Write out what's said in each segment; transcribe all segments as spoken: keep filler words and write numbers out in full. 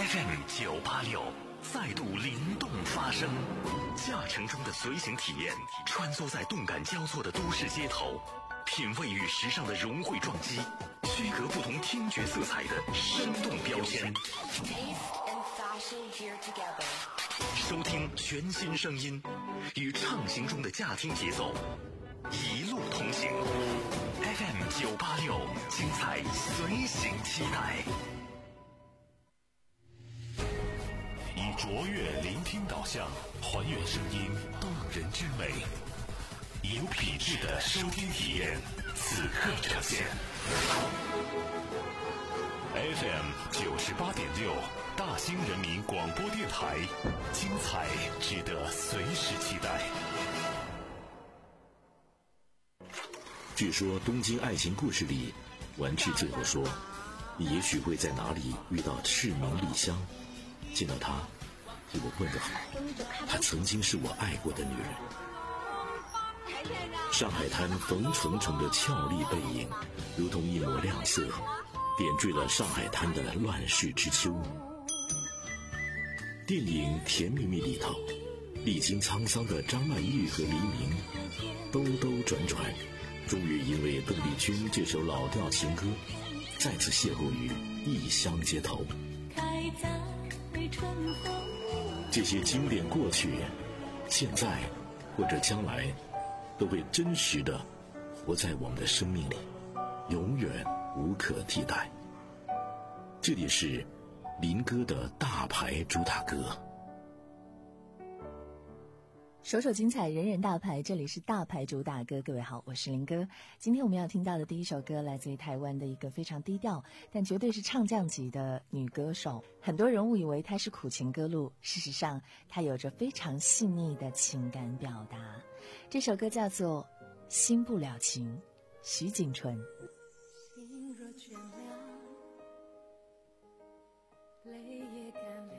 F M 九八六再度灵动发声，驾乘中的随行体验，穿梭在动感交错的都市街头，品味与时尚的融汇撞击，区隔不同听觉色彩的生动标签。收听全新声音，与畅行中的驾听节奏，一路同行。F M 九八六，精彩随行期待。以卓越聆听导向，还原声音动人之美，有品质的收听体验，此刻呈现。F M 九十八点六，大兴人民广播电台，精彩值得随时期待。 据说《东京爱情故事》里，丸治最后说：“你也许会在哪里遇到赤名莉香，见到她，给我问个好。她曾经是我爱过的女人。”上海滩冯重重的俏丽背影，如同一抹亮色，点缀了上海滩的乱世之秋。电影《甜蜜蜜》里头，历经沧桑的张曼玉和黎明，兜兜转转，终于因为邓丽君这首老调情歌，再次邂逅于异乡街头。这些经典过去，现在或者将来，都会真实的活在我们的生命里，永远无可替代。这里是林哥的大牌主打歌。 首首精彩，人人大牌，这里是大牌主打歌。各位好，我是林哥。今天我们要听到的第一首歌来自于台湾的一个非常低调但绝对是唱将级的女歌手。很多人误以为她是苦情歌路，事实上她有着非常细腻的情感表达。这首歌叫做《心不了情》，徐锦纯。 心若倦了，泪也干了，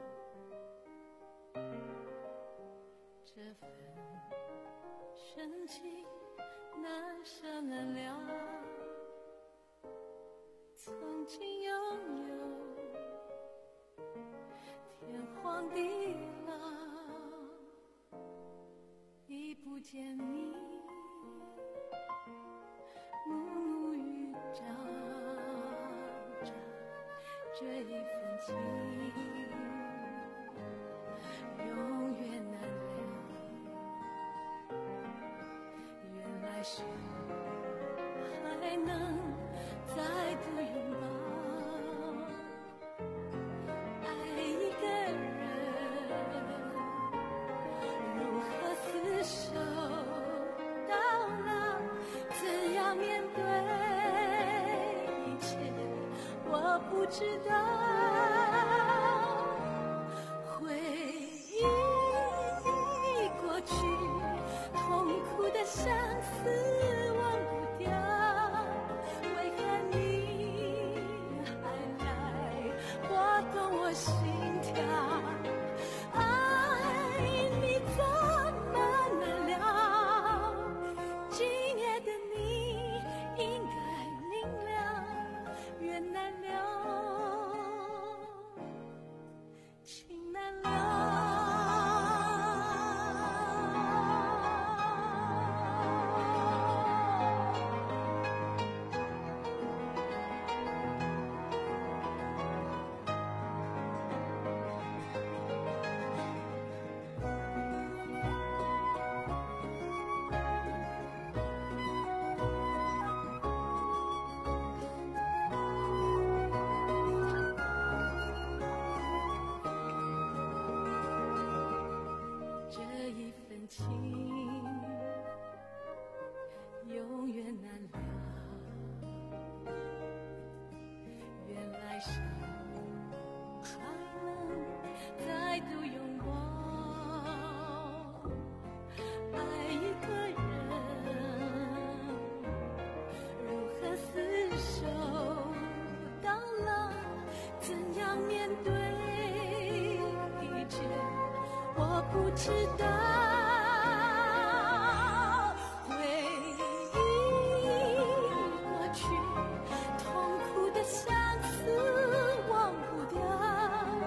这份深情难舍难了，曾经拥有天荒地老，已不见你暮暮与朝朝，这一份情永远难了，原来是还能再度拥抱，爱一个人如何厮守到老，怎样面对一切我不知道，回忆过去痛苦的相思忘不掉，为何你还来拨动我心跳，爱你怎么难了，今夜的你应该明了，缘难了，情难了。这一份情永远难了，原来是还能再度拥抱，爱一个人如何厮守到老，怎样面对一切我不知道，回忆过去痛苦的相思忘不掉，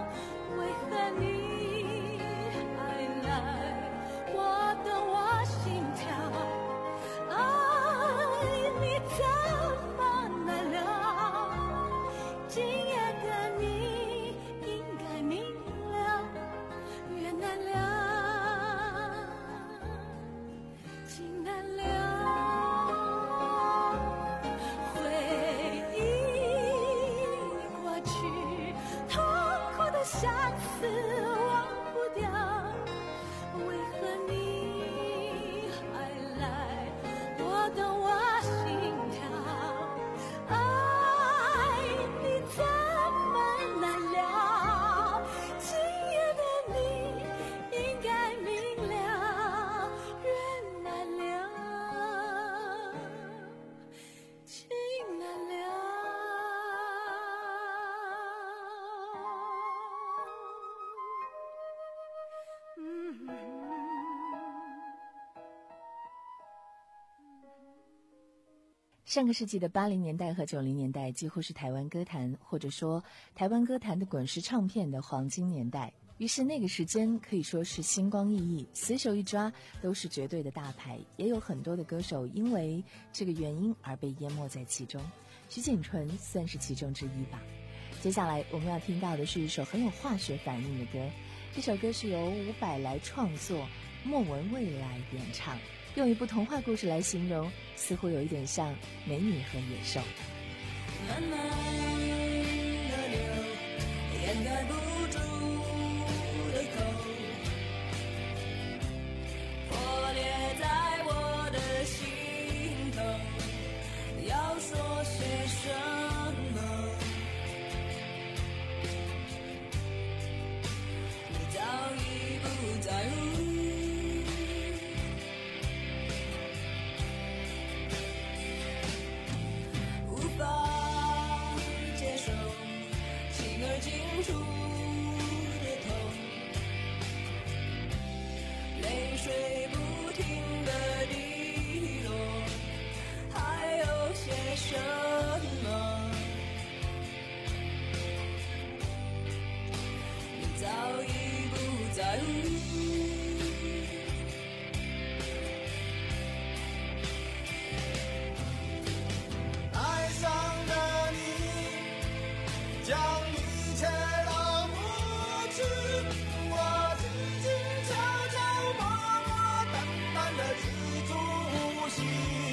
去，痛苦的相思忘不掉，为何你还来拨动我心跳？爱你怎么难了？今夜的你应该明了，人难了，情难了。 上个世纪的八零年代和九零年代几乎是台湾歌坛或者说台湾歌坛的滚石唱片的黄金年代，于是那个时间可以说是星光熠熠，随手一抓都是绝对的大牌，也有很多的歌手因为这个原因而被淹没在其中，徐锦纯算是其中之一吧。接下来我们要听到的是一首很有化学反应的歌，这首歌是由伍佰来创作，莫文蔚来演唱，用一部童话故事来形容，似乎有一点像美女和野兽。 慢慢的流，掩盖不住的口，破裂在我的心头，要说些什么？你早已不在乎。清楚的痛，泪水不停的滴落，还有些什么？你早已不在乎。爱上了你，将一切都抹去，我轻轻悄悄默默淡淡的止住呼吸，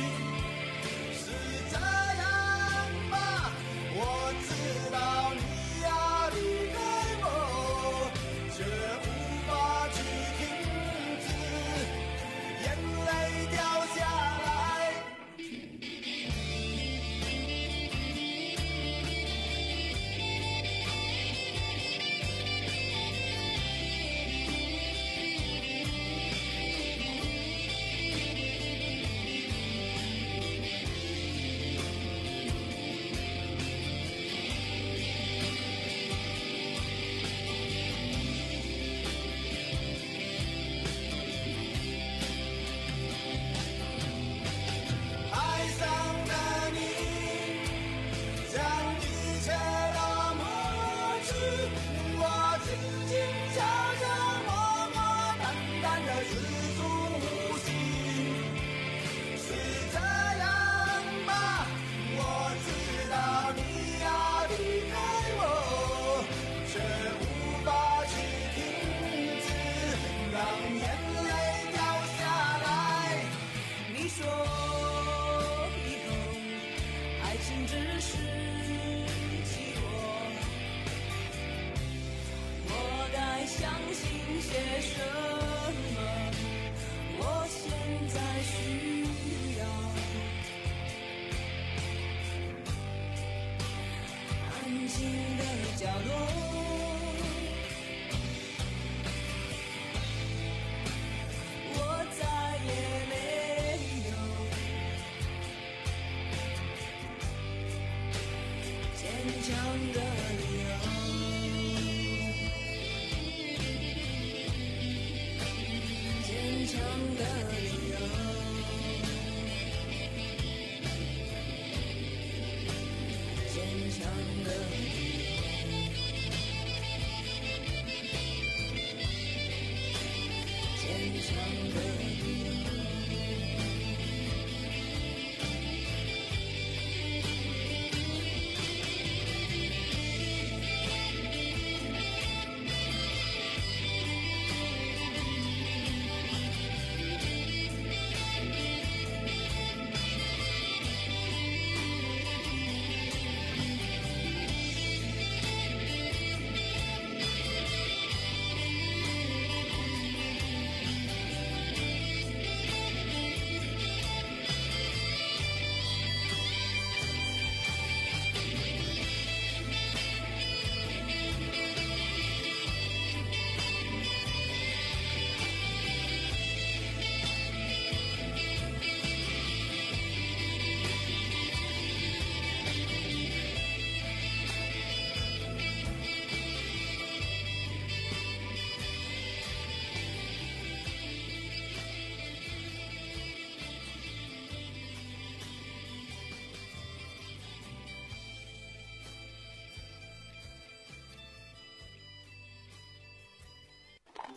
是这样吧？我知道你要离开我，却无法去停止，眼泪掉下来。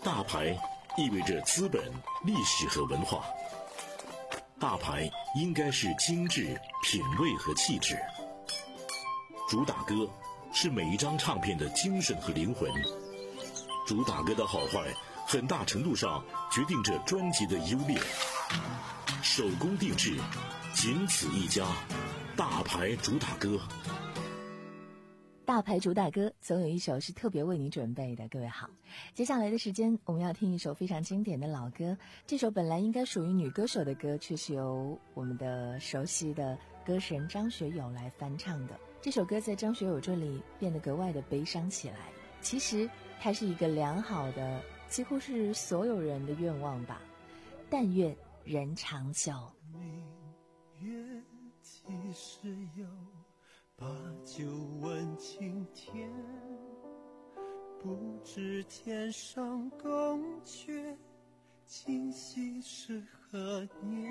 大牌意味着资本、历史和文化。大牌应该是精致、品味和气质。主打歌是每一张唱片的精神和灵魂。主打歌的好坏，很大程度上决定着专辑的优劣。手工定制，仅此一家，大牌主打歌。 大牌主打歌总有一首是特别为你准备的。各位好，接下来的时间我们要听一首非常经典的老歌。这首本来应该属于女歌手的歌，却是由我们的熟悉的歌神张学友来翻唱的。这首歌在张学友这里变得格外的悲伤起来。其实它是一个良好的，几乎是所有人的愿望吧。但愿人长久。 明月几时有，把酒问青天，不知天上宫阙，今夕是何年？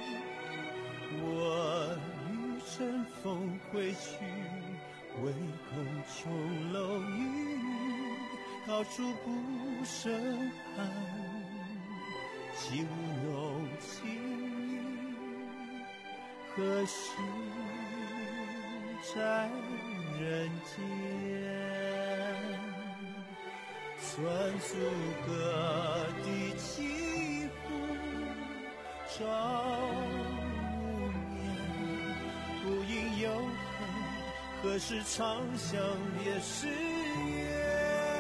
我欲乘风归去，唯恐琼楼玉宇，高处不胜寒，起舞弄清雨，何时在人间？算数各地起伏，朝无眠，不应有恨，何时长相别时圆？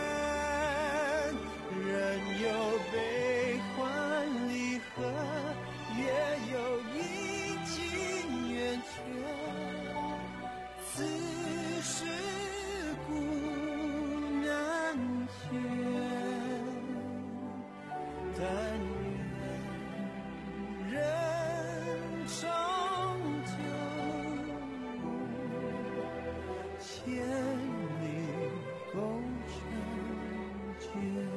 人有悲欢离合，也有阴晴圆缺，此事古难全。但愿人长久，千里共婵娟。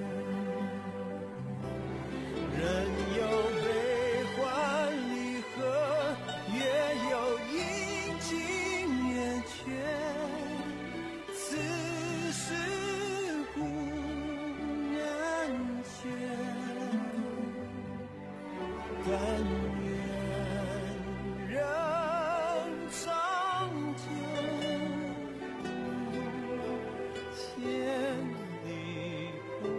人有悲欢离合，也有阴晴圆缺，此事古难全。但愿人长久，千里共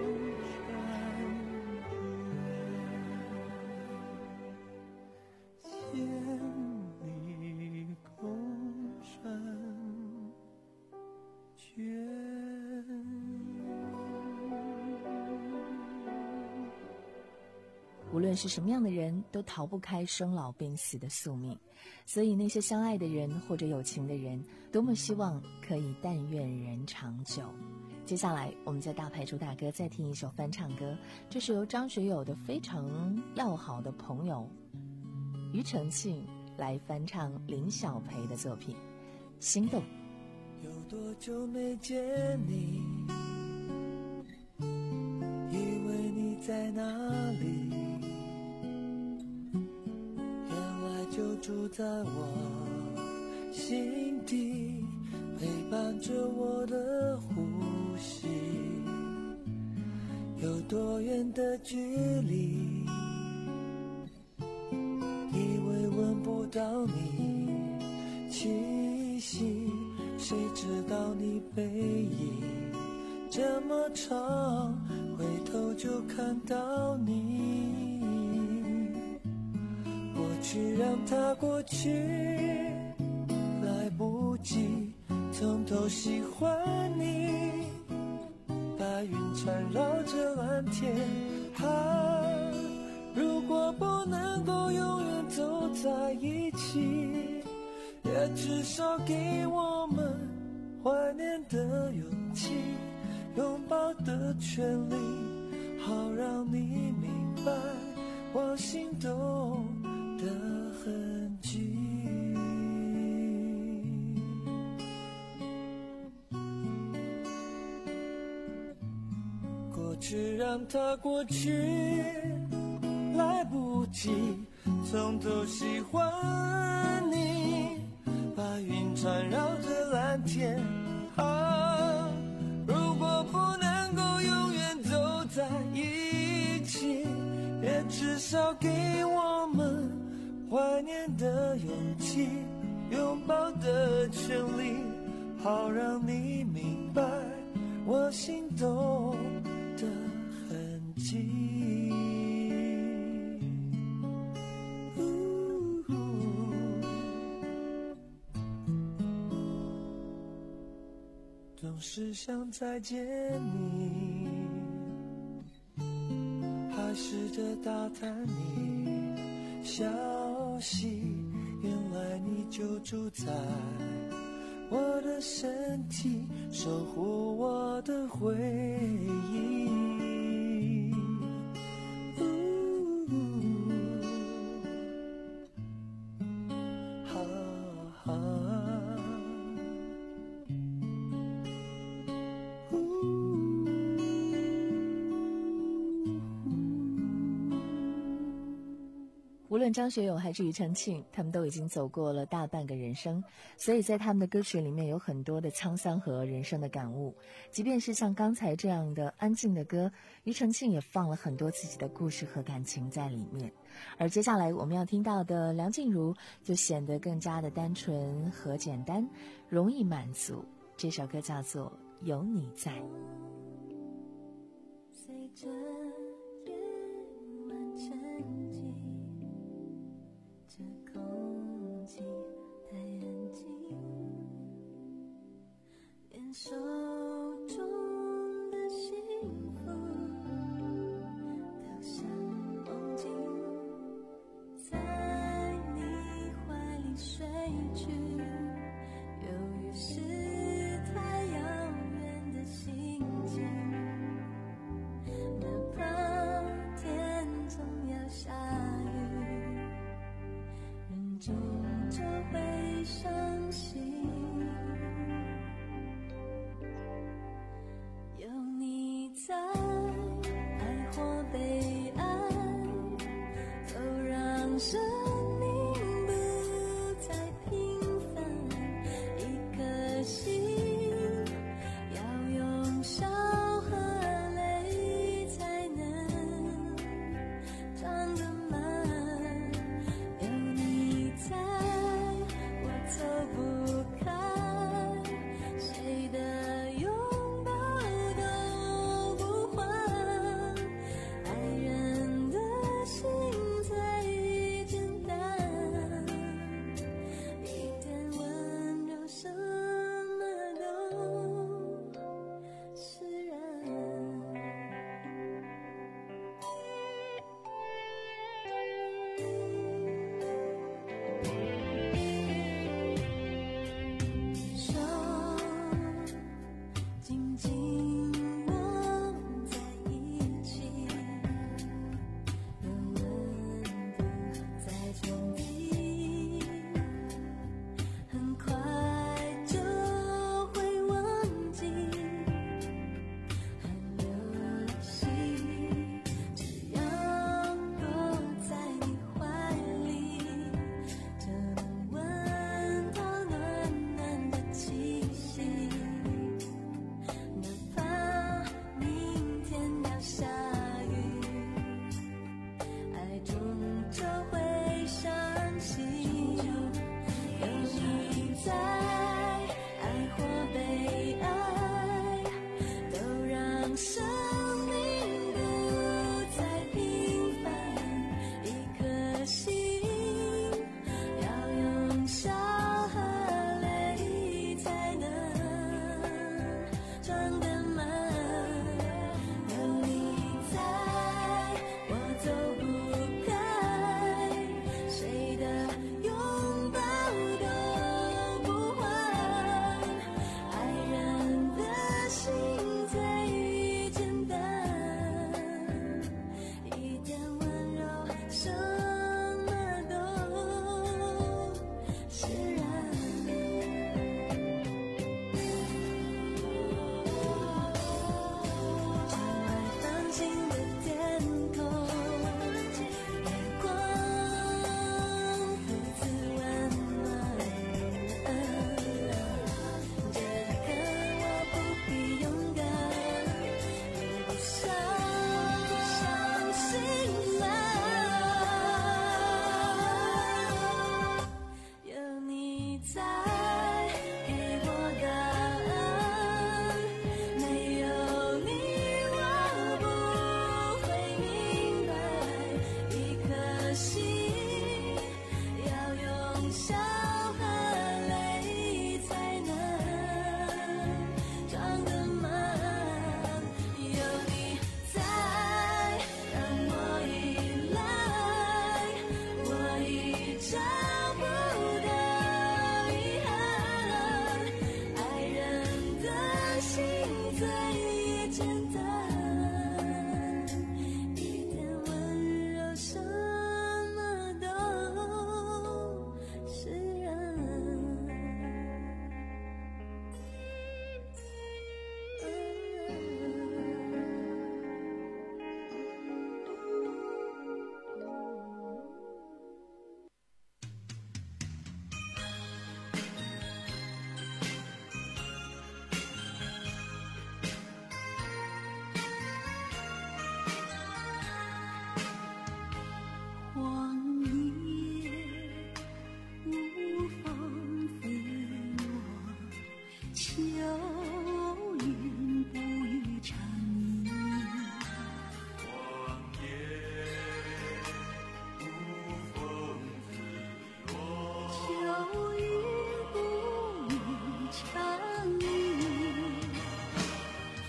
婵娟，千里共婵娟。 无论是什么样的人，都逃不开生老病死的宿命，所以那些相爱的人或者有情的人，多么希望可以但愿人长久。接下来我们在大牌主打歌再听一首翻唱歌，这是由张学友的非常要好的朋友庾澄庆来翻唱林小培的作品《心动》。 有多久没见你，以为你在哪里，原来就住在我心底，陪伴着我的呼吸。有多远的距离，以为闻不到你气息，谁知道你背影这么长，回头就看到你。过去让它过去，来不及从头喜欢你。白云缠绕着蓝天，啊，如果不能够永远走在一起，也至少给我们怀念的勇气，拥抱的权利，好让你明白我心动的痕迹。过去让它过去，来不及从头喜欢你。白云缠绕着蓝天，啊，如果不能够永远走在一起， 要给我们怀念的勇气，拥抱的权利，好让你明白我心动的痕迹。总是想再见你，还试着打探你消息，原来你就住在我的身体，守护我的回忆。哈哈无论张学友还是庾澄庆，他们都已经走过了大半个人生，所以在他们的歌曲里面有很多的沧桑和人生的感悟。即便是像刚才这样的安静的歌，庾澄庆也放了很多自己的故事和感情在里面。而接下来我们要听到的梁静茹就显得更加的单纯和简单，容易满足。这首歌叫做《有你在》。 随着夜晚沉寂，这空气太安静，连手中的幸福都像梦境，在你怀里睡去，由于是太遥远的心情，哪怕天总要下雨，人终究会伤心。有你在，爱或被爱，都让生命不再平凡。一颗心要用笑和泪才能长得满。有你在，我走不开，谁的拥抱都不换。爱人的心最简单，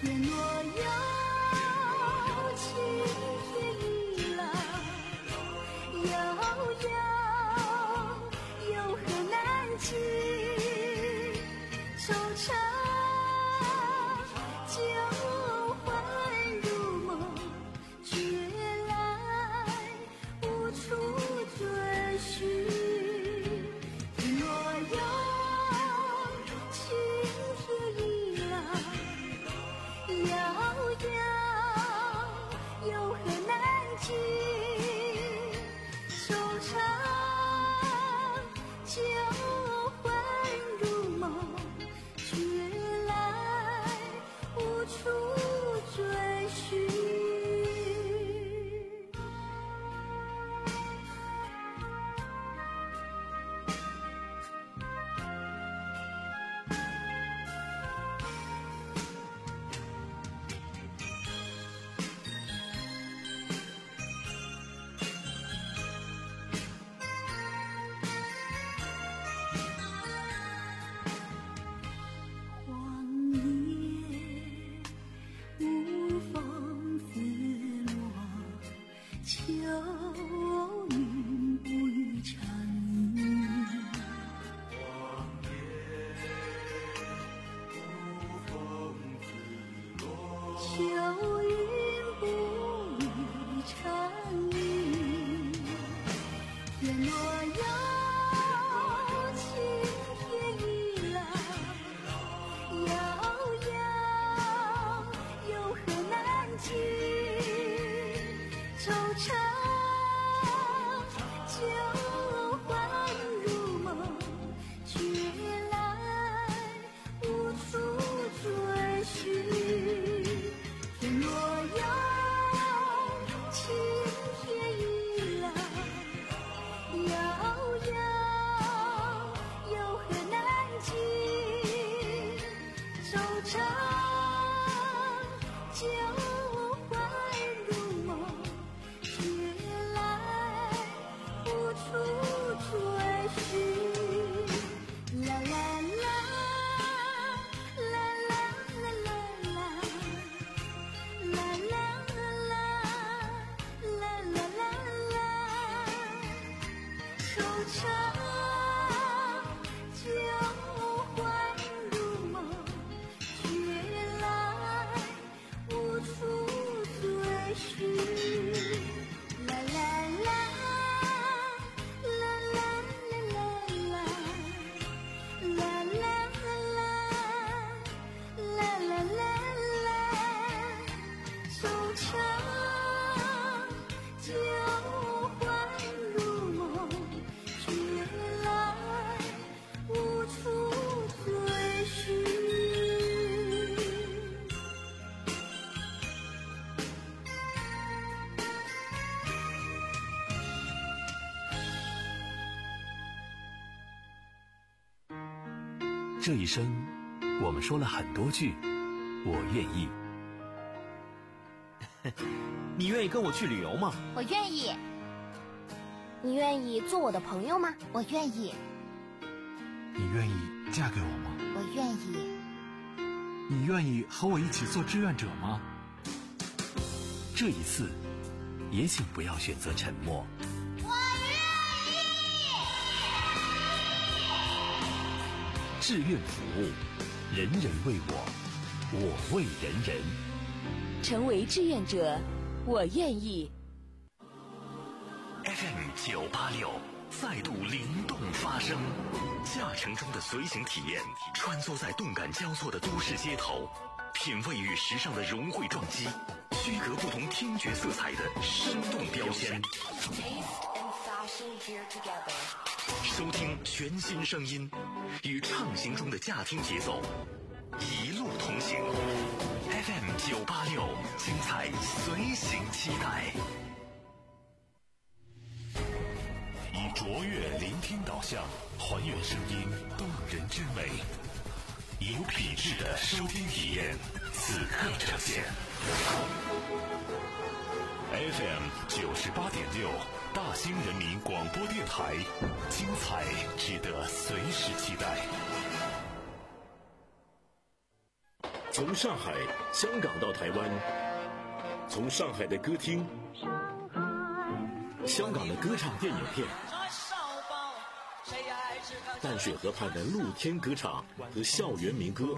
天若有情天已老，悠悠有何难尽？惆怅旧魂如梦，觉来无处追寻。天若有情天已老，遥遥有何难尽？惆怅旧魂如梦，觉来无处追寻。荒野无风自落，秋云不语长吟。秋云不语长吟，天若有情天已老，遥遥有何难尽？惆怅旧魂如梦，觉来无处追寻。天若有情天已老，遥遥有何难尽？惆怅旧魂如梦，觉来无处追寻。啦啦啦，啦啦啦啦啦，啦啦啦，啦啦啦啦，惆怅旧魂如梦，觉来无处追寻。啦啦啦，啦啦啦啦啦，啦啦啦，啦啦啦啦，惆怅旧魂如梦，觉来无处追寻。 这一生，我们说了很多句“我愿意”。 你愿意跟我去旅游吗？ 我愿意。你愿意做我的朋友吗？我愿意。 你愿意嫁给我吗？ 我愿意。 你愿意和我一起做志愿者吗？ 这一次，也请不要选择沉默。志愿服务，人人为我，我为人人。 成为志愿者，我愿意。 F M 九八六，再度灵动发声，驾乘中的随行体验，穿梭在动感交错的都市街头，品味与时尚的融汇撞击，区隔不同听觉色彩的生动标签。收听全新声音，与畅行中的驾听节奏，一路同行。F M 九八六，精彩随行期待。以卓越聆听导向，还原声音动人之美，有品质的收听体验，此刻呈现。F M 九十八点六，大兴人民广播电台，精彩值得随时期待。 从上海、香港到台湾，从上海的歌厅、香港的歌唱电影片，淡水河畔的露天歌唱和校园民歌，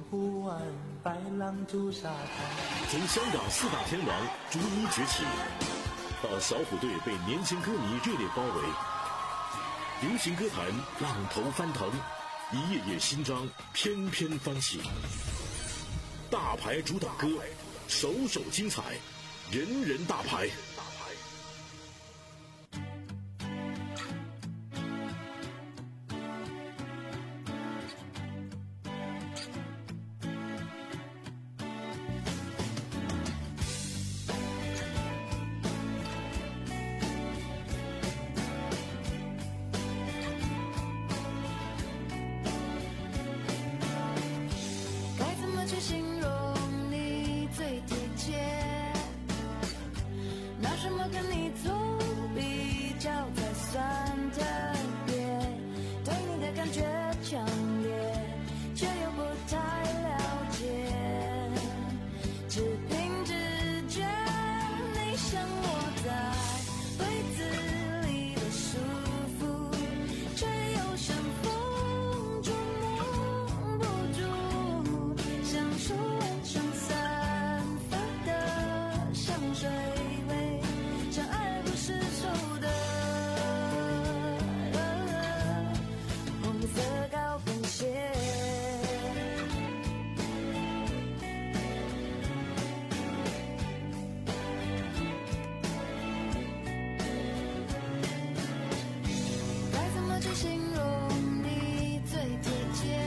从香港四大天王逐一崛起，到小虎队被年轻歌迷热烈包围，流行歌坛浪头翻腾，一页页新章翩翩翻起。大牌主打歌，首首精彩，人人大牌。 去形容你最贴切，拿什么跟你做比较才算特别？对你的感觉强烈，却又不太了解，只凭直觉，你像我在柜子里的束缚，却又像风捉摸不住。享受晚上散发的香水味，像爱不释手的红色高跟鞋。该怎么去形容你最贴切？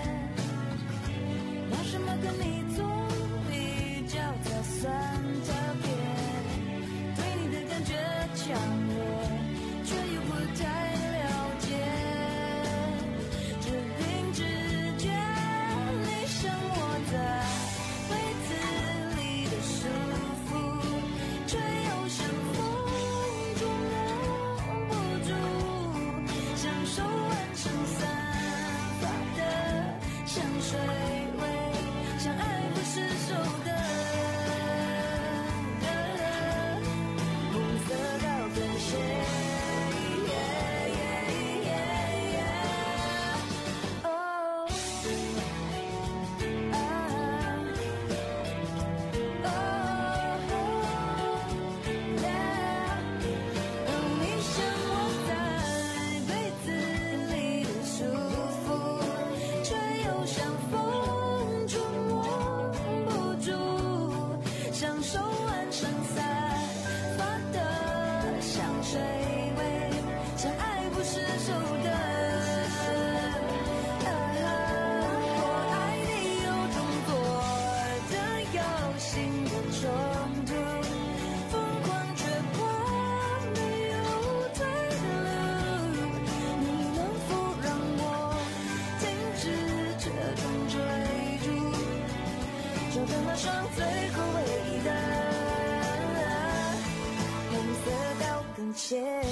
拿什么跟你做比较才算特别？对你的感觉强烈，却又不太了解，只凭直觉，你像我在柜子里的束缚，却又像风捉摸不住，享受晚上散发的香水味，像爱不释手的红色高跟鞋。哦，啊，哦，你像我在柜子里的束缚，却又像风捉摸不住，享受晚上散发的香水味，像爱不释手的。我爱你有种做的有心的冲突，疯狂却怕没有退路。你能否让我停止这种追逐，就等那双最后唯一的红色高跟鞋。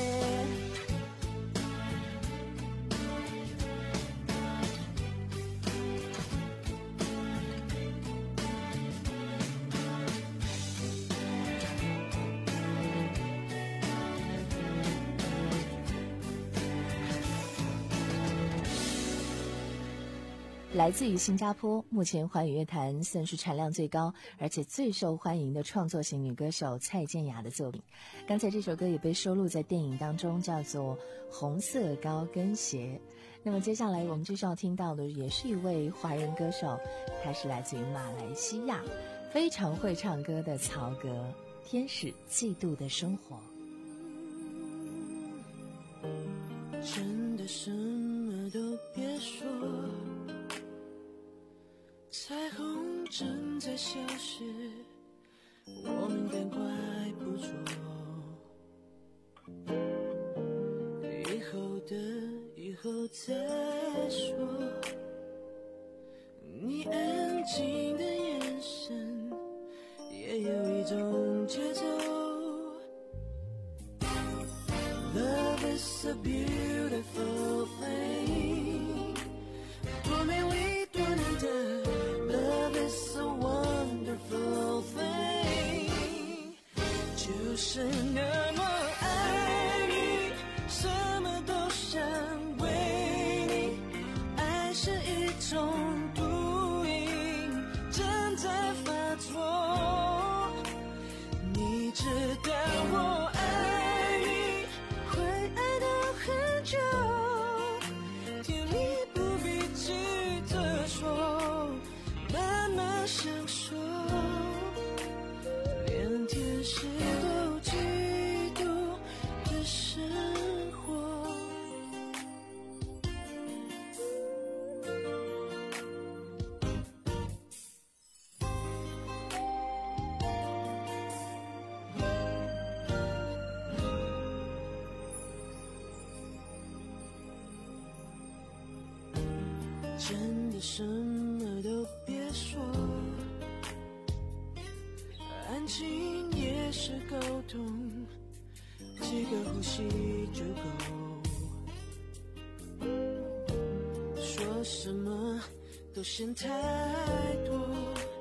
来自于新加坡，目前华语乐坛算是产量最高，而且最受欢迎的创作型女歌手蔡健雅的作品。刚才这首歌也被收录在电影当中，叫做《红色高跟鞋》。那么接下来我们就是要听到的，也是一位华人歌手，他是来自于马来西亚，非常会唱歌的曹格，《天使嫉妒的生活》。 真的什么都别说，彩虹正在消失，我们赶快捕捉以后的以后再说。你安静的眼神也有一种节奏。 Love is a beautiful thing， 多美丽多难得。Love 享受，连天使都嫉妒的生活。真的什么都别说，安静也是沟通，几个呼吸就够。说什么都嫌太多，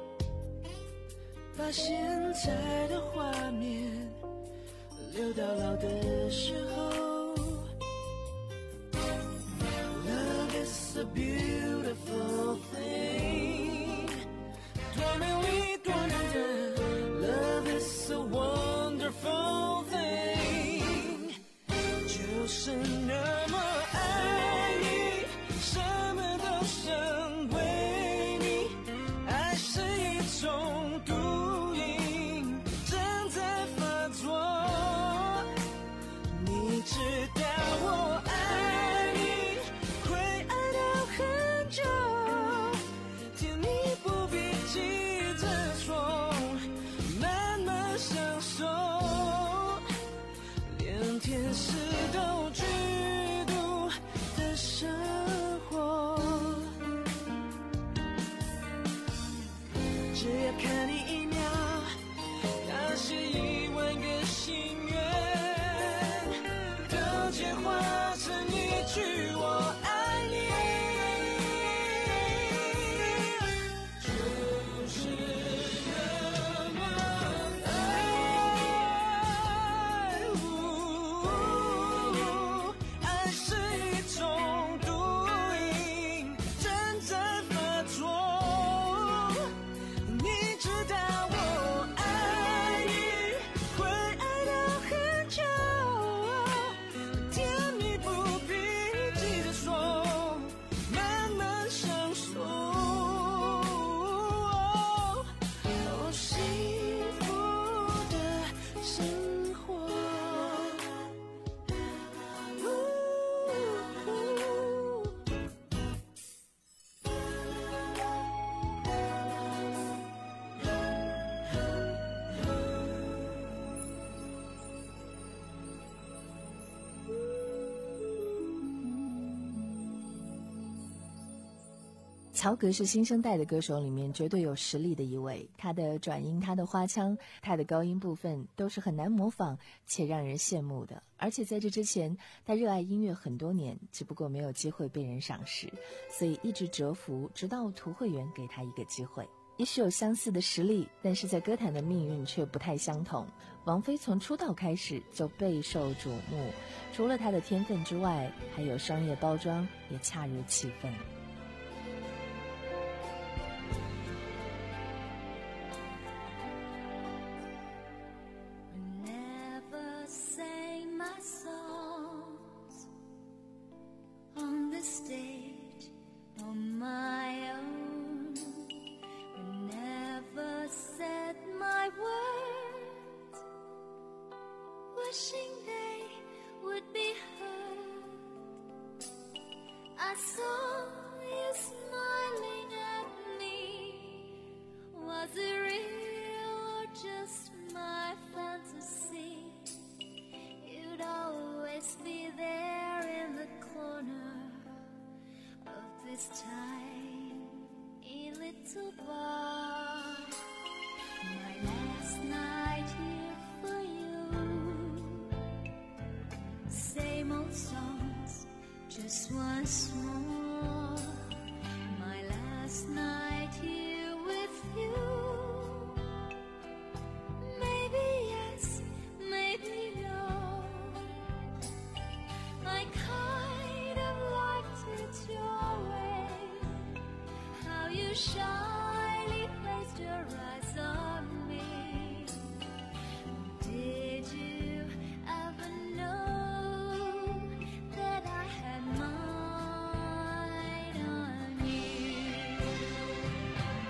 把现在的画面留到老的时候。Love is a beautiful thing， 多美丽多难得。Love is a wonderful thing， 就是那么爱你，什么都想为你。爱是一种毒瘾，正在发作。你知道我爱你，会爱到很久。甜蜜不必急着说，慢慢享受。连天使都嫉妒的生活。只要看你一秒，那些一万个心愿都简化成一句我爱你。就是那么爱，爱是一种毒瘾，正在发作。你知道我爱你，会爱到很久。甜蜜不必急着说，慢慢享受。哦，幸福的生活。 曹格是新生代的歌手里面绝对有实力的一位，他的转音、他的花腔、他的高音部分都是很难模仿且让人羡慕的。而且在这之前，他热爱音乐很多年，只不过没有机会被人赏识，所以一直蛰伏，直到涂慧源给他一个机会。也许有相似的实力，但是在歌坛的命运却不太相同。王菲从出道开始就备受瞩目，除了她的天分之外，还有商业包装也恰如其分。 Never sang my songs on the stage on my own. Never said my words, wishing they would be heard. I saw you smiling at me. Was it real or just my fantasy? You'd always be there in the corner of this tiny little bar. My last night here for you. Same old songs, just once more. My last night here with you. Maybe yes, maybe no. I kind of liked it your way, how you shyly placed your eyes on me. Did you ever know that I had mine on you?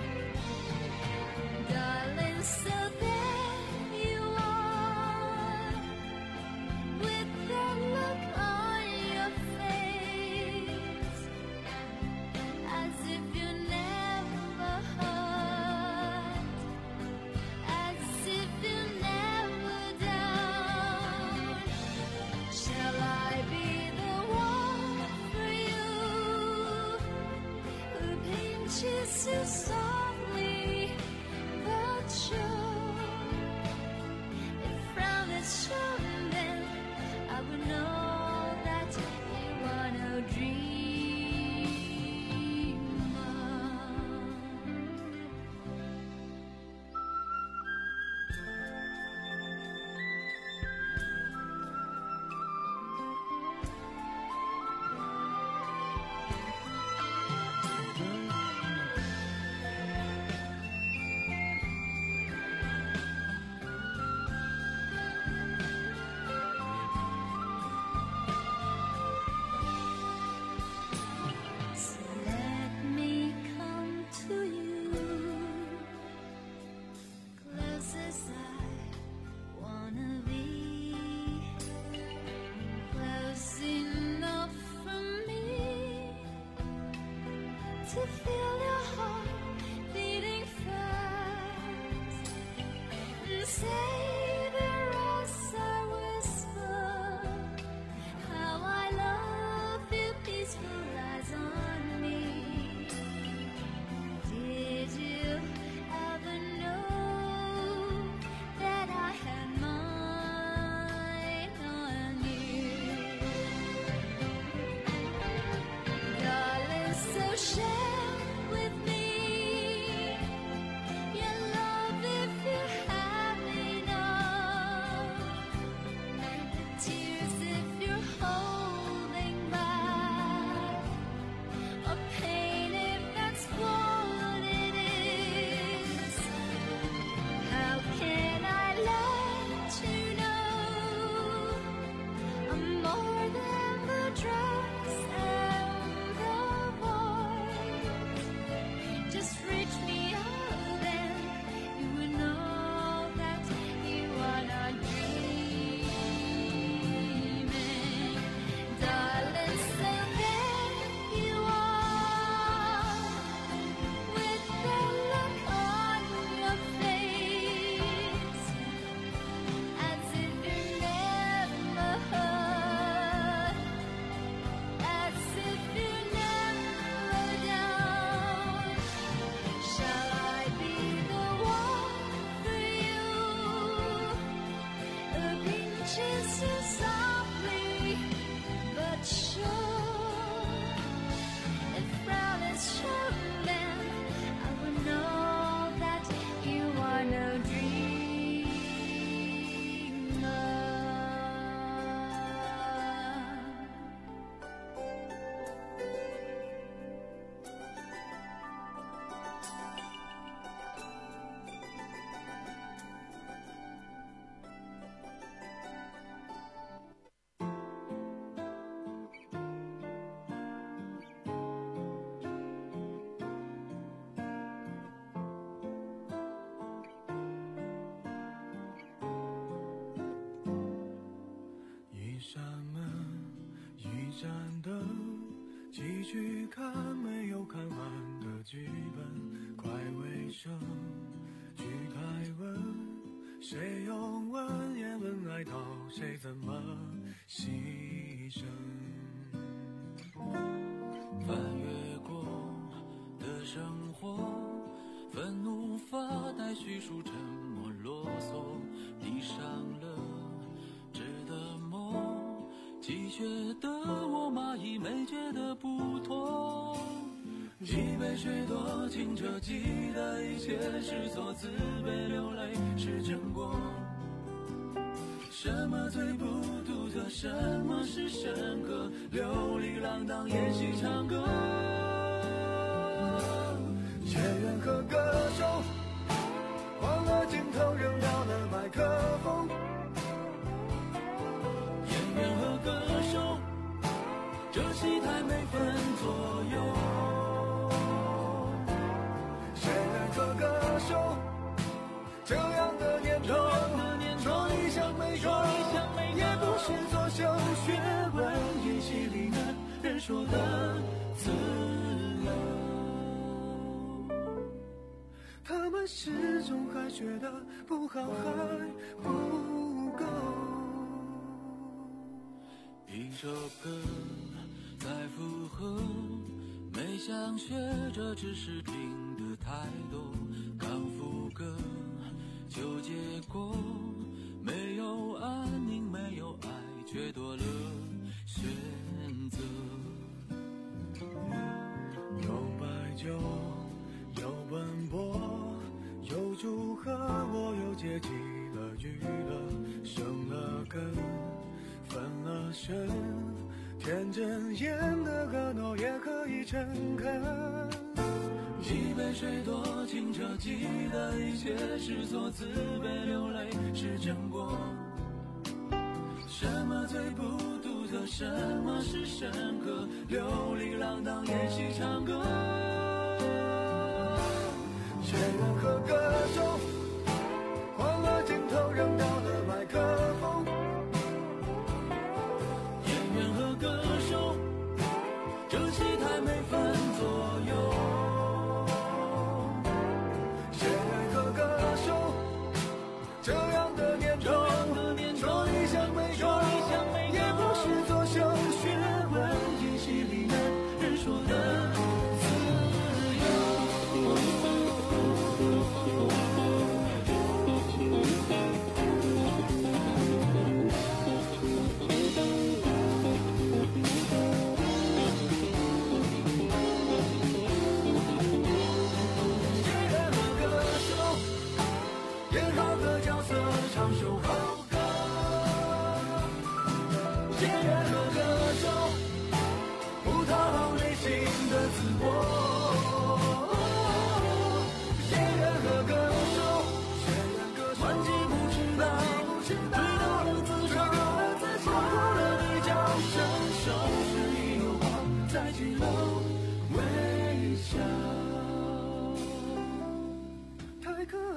to feel your heart beating fast. And savor as I whisper how I love your peaceful eyes on me. Did you ever know that I had mine on you? Darling, so share with me your love if you have enough, the tears if you're holding back, or pain if that's what it is. How can I let you know I'm more than the drugs and the voice? Just reach me out and you will know that you are not dreaming. Darling, so there you are, with the look on your face, as if you never heard, as if you never down. Shall I be the one for you, who pinches you softly but sure? If frown is shown, then I will know that you are no dreamer. 一扇门，一盏灯，继续看没有看完的剧本，快尾声，去开吻，谁用文言文爱到谁怎么牺牲？翻越过的生活，愤怒发呆叙述，沉默啰嗦，闭上了值得梦，积雪的我蚂蚁没觉得不痛，一杯水多清澈，记得一切是错，自卑流泪是真果。什么最不独特，什么是深刻，流离浪荡演戏唱歌，演员和歌手换了镜头，扔掉了麦克风，演员和歌手这戏台没分左右，演员和歌手这样的年头，说一想没说，也不是作秀，学问演戏里的人说的自由，他们始终还觉得不好还不够。一首歌再附和，没想学着，只是听得太多，刚副歌就结果，没有安宁，没有爱，却多了选择。有白酒，有奔波，有祝贺，我又接济了娱乐，生了根，分了身，天真演的可诺也可以诚恳。一杯水多清澈，记得一切是错，自卑流泪是真果。什么最不独特，什么是深刻，流离浪荡演戏唱歌，演员和歌手换了镜头，扔掉了麦克风，演员和歌手这戏台没分左右。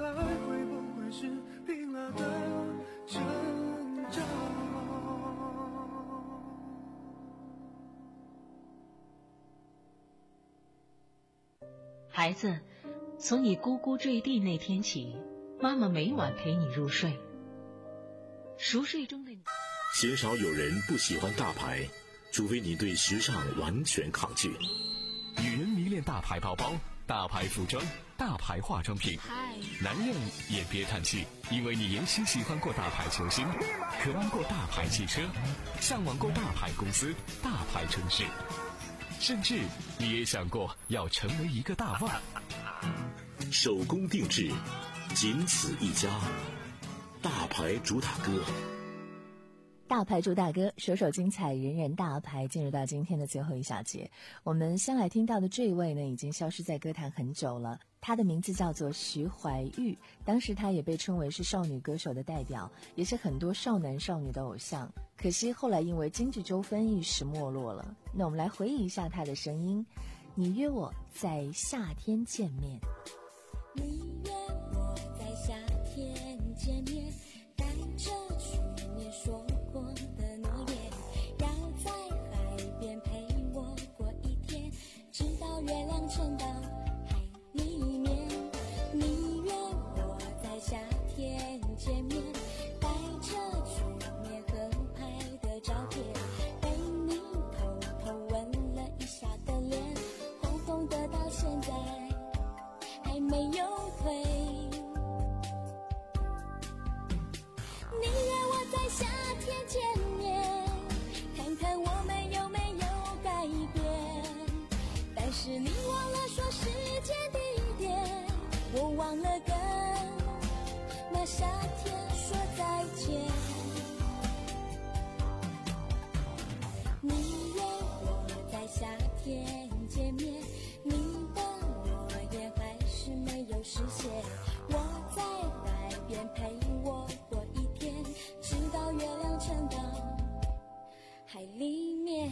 来会不会是拼了的挣扎？ 孩子，从你呱呱坠地那天起，妈妈每晚陪你入睡。熟睡中的你， 鲜少有人不喜欢大牌，除非你对时尚完全抗拒。 女人迷恋大牌包包、大牌服装、大牌化妆品，男人也别叹气，因为你也许喜欢过大牌球星，渴望过大牌汽车，向往过大牌公司、大牌城市，甚至你也想过要成为一个大腕。 手工定制，仅此一家。大牌主打歌， 大牌主打歌，首首精彩，人人大牌。进入到今天的最后一小节，我们先来听到的这一位呢，已经消失在歌坛很久了。她的名字叫做徐怀钰，当时她也被称为是少女歌手的代表，也是很多少男少女的偶像。可惜后来因为经济纠纷一时没落了。那我们来回忆一下她的声音。你约我在夏天见面， 你约我在夏天见面，带着去年说过的诺言，要在海边陪我过一天，直到月亮沉到海里面。你约我在夏天见面，带着去年合拍的照片，被你偷偷吻了一下的脸，红红的到现在还没有退。你约我在夏天见面，看看我们有没有改变，但是你忘了说时间地点，我忘了跟那夏天说再见。你约我在夏天见面，你的诺言还是没有实现，我在海边陪我过一天，直到月亮沉到海里面。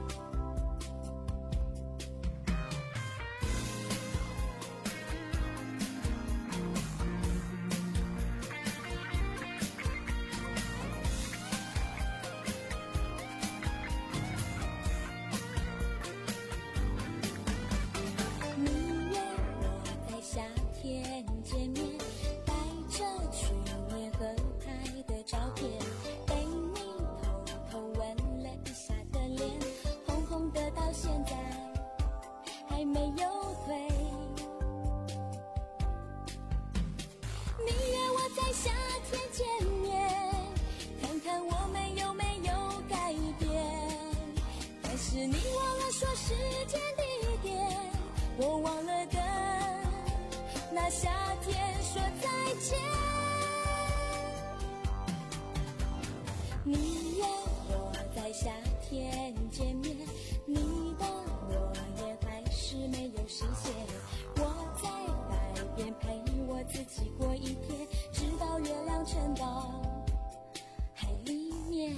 你约我在夏天见面，带着去年合拍的照片，被你偷偷吻了一下的脸，红红的到现在还没有退。你约我在夏天见面，看看我们有没有改变，但是你忘了说时间地点，我忘了跟那夏天说再见。你约我在夏天见面，你的诺言还是没有实现，我在海边陪我自己过一天，直到月亮沉到海里面。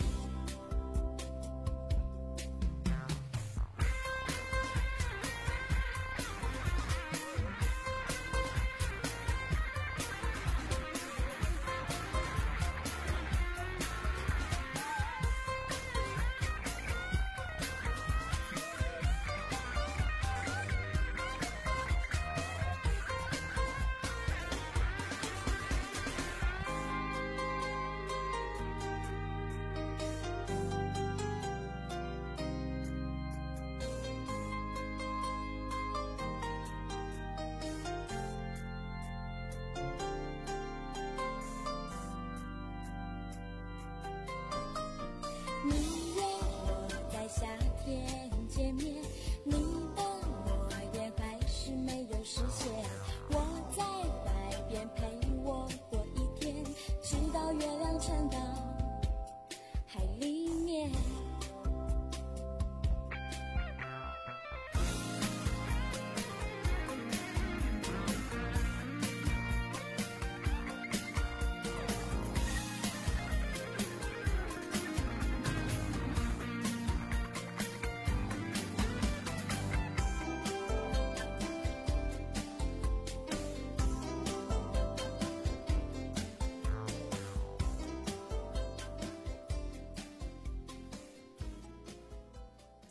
你约我在夏天见面，你的诺言还是没有实现，我在海边陪我过一天，直到月亮沉到海里面。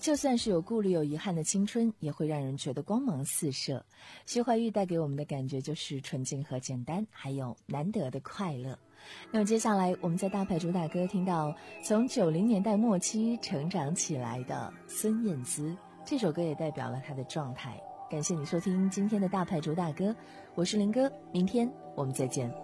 就算是有顾虑有遗憾的青春，也会让人觉得光芒四射。徐怀钰带给我们的感觉就是纯净和简单，还有难得的快乐。那么接下来我们在大牌主打歌听到从九零年代末期成长起来的孙燕姿，这首歌也代表了她的状态。感谢你收听今天的大牌主打歌，我是林哥，明天我们再见。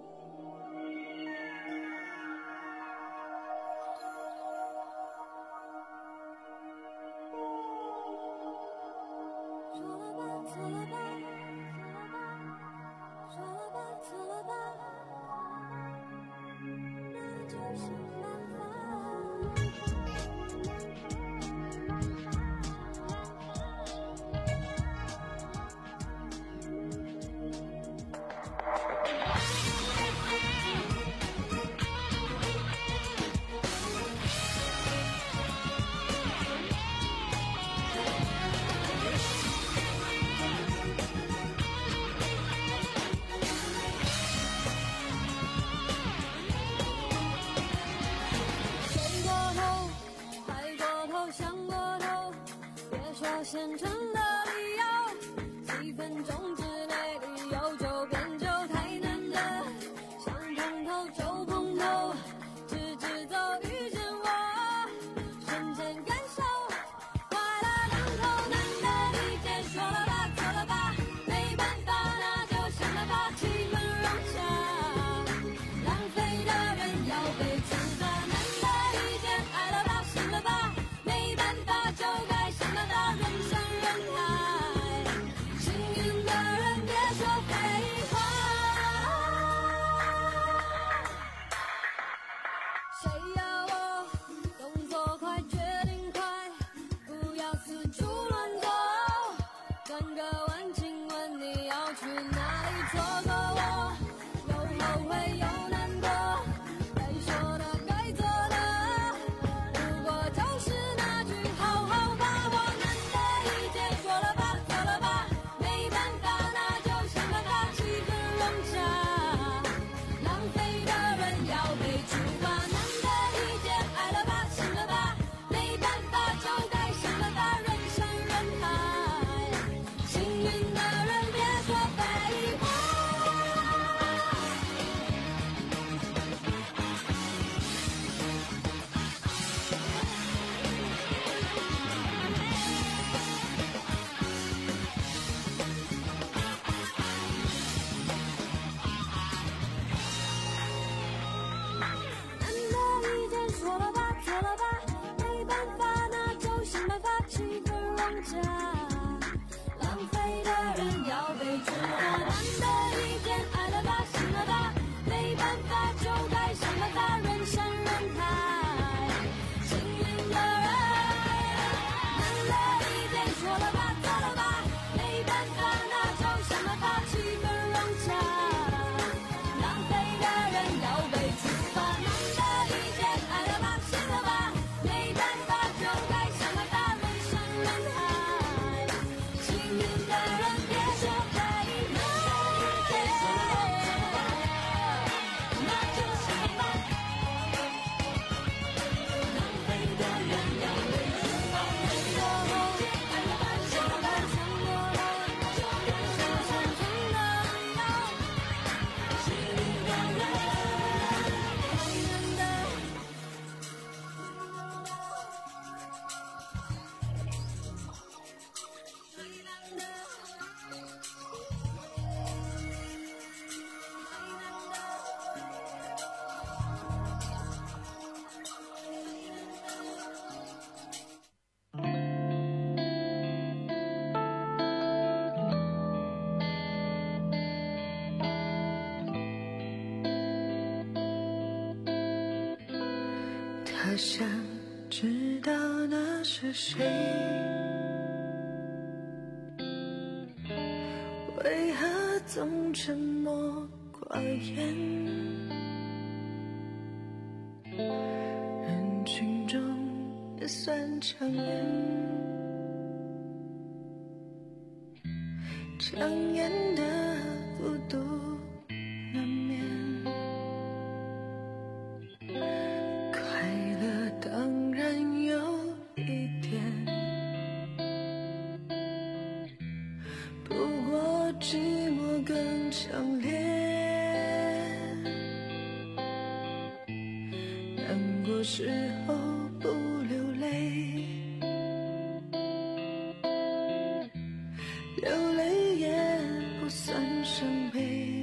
现成的理由，几分钟之内理由就变就太难得，想碰头就碰头，直直走遇见我，瞬间感受快乐当头，难得一见，说了吧做了吧，没办法那就想办法，气氛融洽，浪费的人要被处罚，难得一见，爱了吧信了吧，没办法就该想办法，人山人海，幸运的人别说废话。谁要我动作快，决定快，不要四处乱走，转个弯，请问你要去哪里？错过我，有后悔有难过，该说的该做的，不过就是那句好好把握，难得一见，说了吧做了吧，没办法那就想办法，气氛融洽，浪费的人要被处罚，难得一见，爱了吧信了吧，没办法就该想办法，人山人海，幸运的人别说废话。难得一见，说了吧做了吧，没办法那就想办法，气氛融洽，浪费的人要被处罚，难得一见，爱了吧信了吧，没办法就该想办法，人山人海，幸运的人，难得一见，说了吧做了吧，没办法那就想办法，气氛融洽，浪费的人要被处罚，难得一见，爱了吧信了吧，没办法就该想办法，人山人海，幸运的人别说废话，那就想办法，浪费的人要被处罚，难过后爱了吧信了吧，想过后就该说现成的理由，幸运的人太难得。 他想知道那是谁，为何总沉默寡言？人群中也算抢眼，抢眼的孤独难免。快乐当然有一点。 多时候不流泪，流泪也不算伤悲。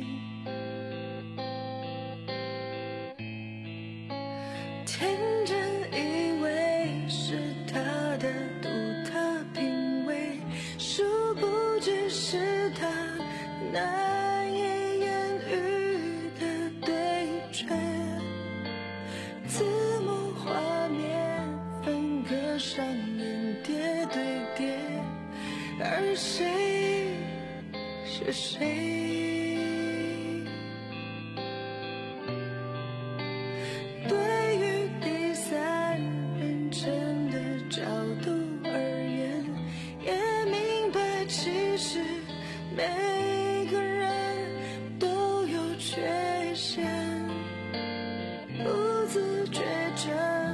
天真以为是他的独特品味，殊不知是他难以言喻的对决。字幕画面分割上演叠对叠，而谁是谁？对于第三人称的角度而言，也明白其实每个人都有缺陷，不自觉遮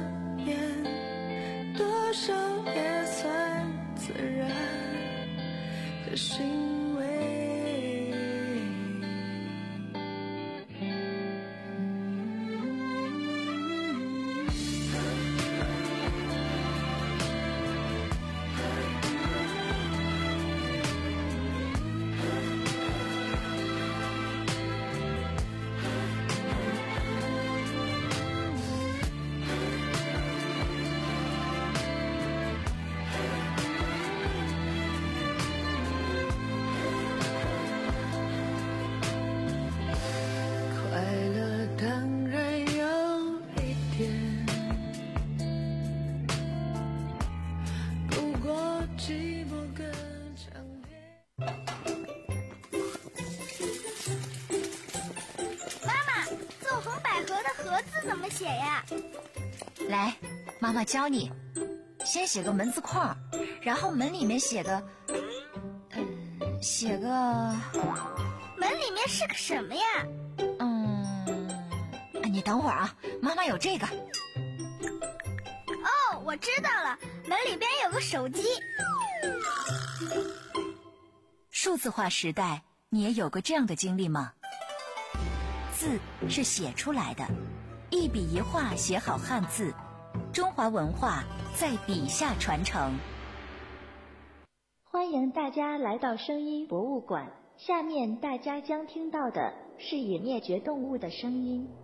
掩，多少也算自然的行为。 怎么写呀？ 来，妈妈教你。先写个门字框，然后门里面写个，嗯，写个。 门里面是个什么呀？ 嗯，你等会儿啊，妈妈有这个。 哦，我知道了，门里边有个手机。 数字化时代，你也有个这样的经历吗？字是写出来的，一笔一画写好汉字，中华文化在笔下传承。 欢迎大家来到声音博物馆，下面大家将听到的是已灭绝动物的声音。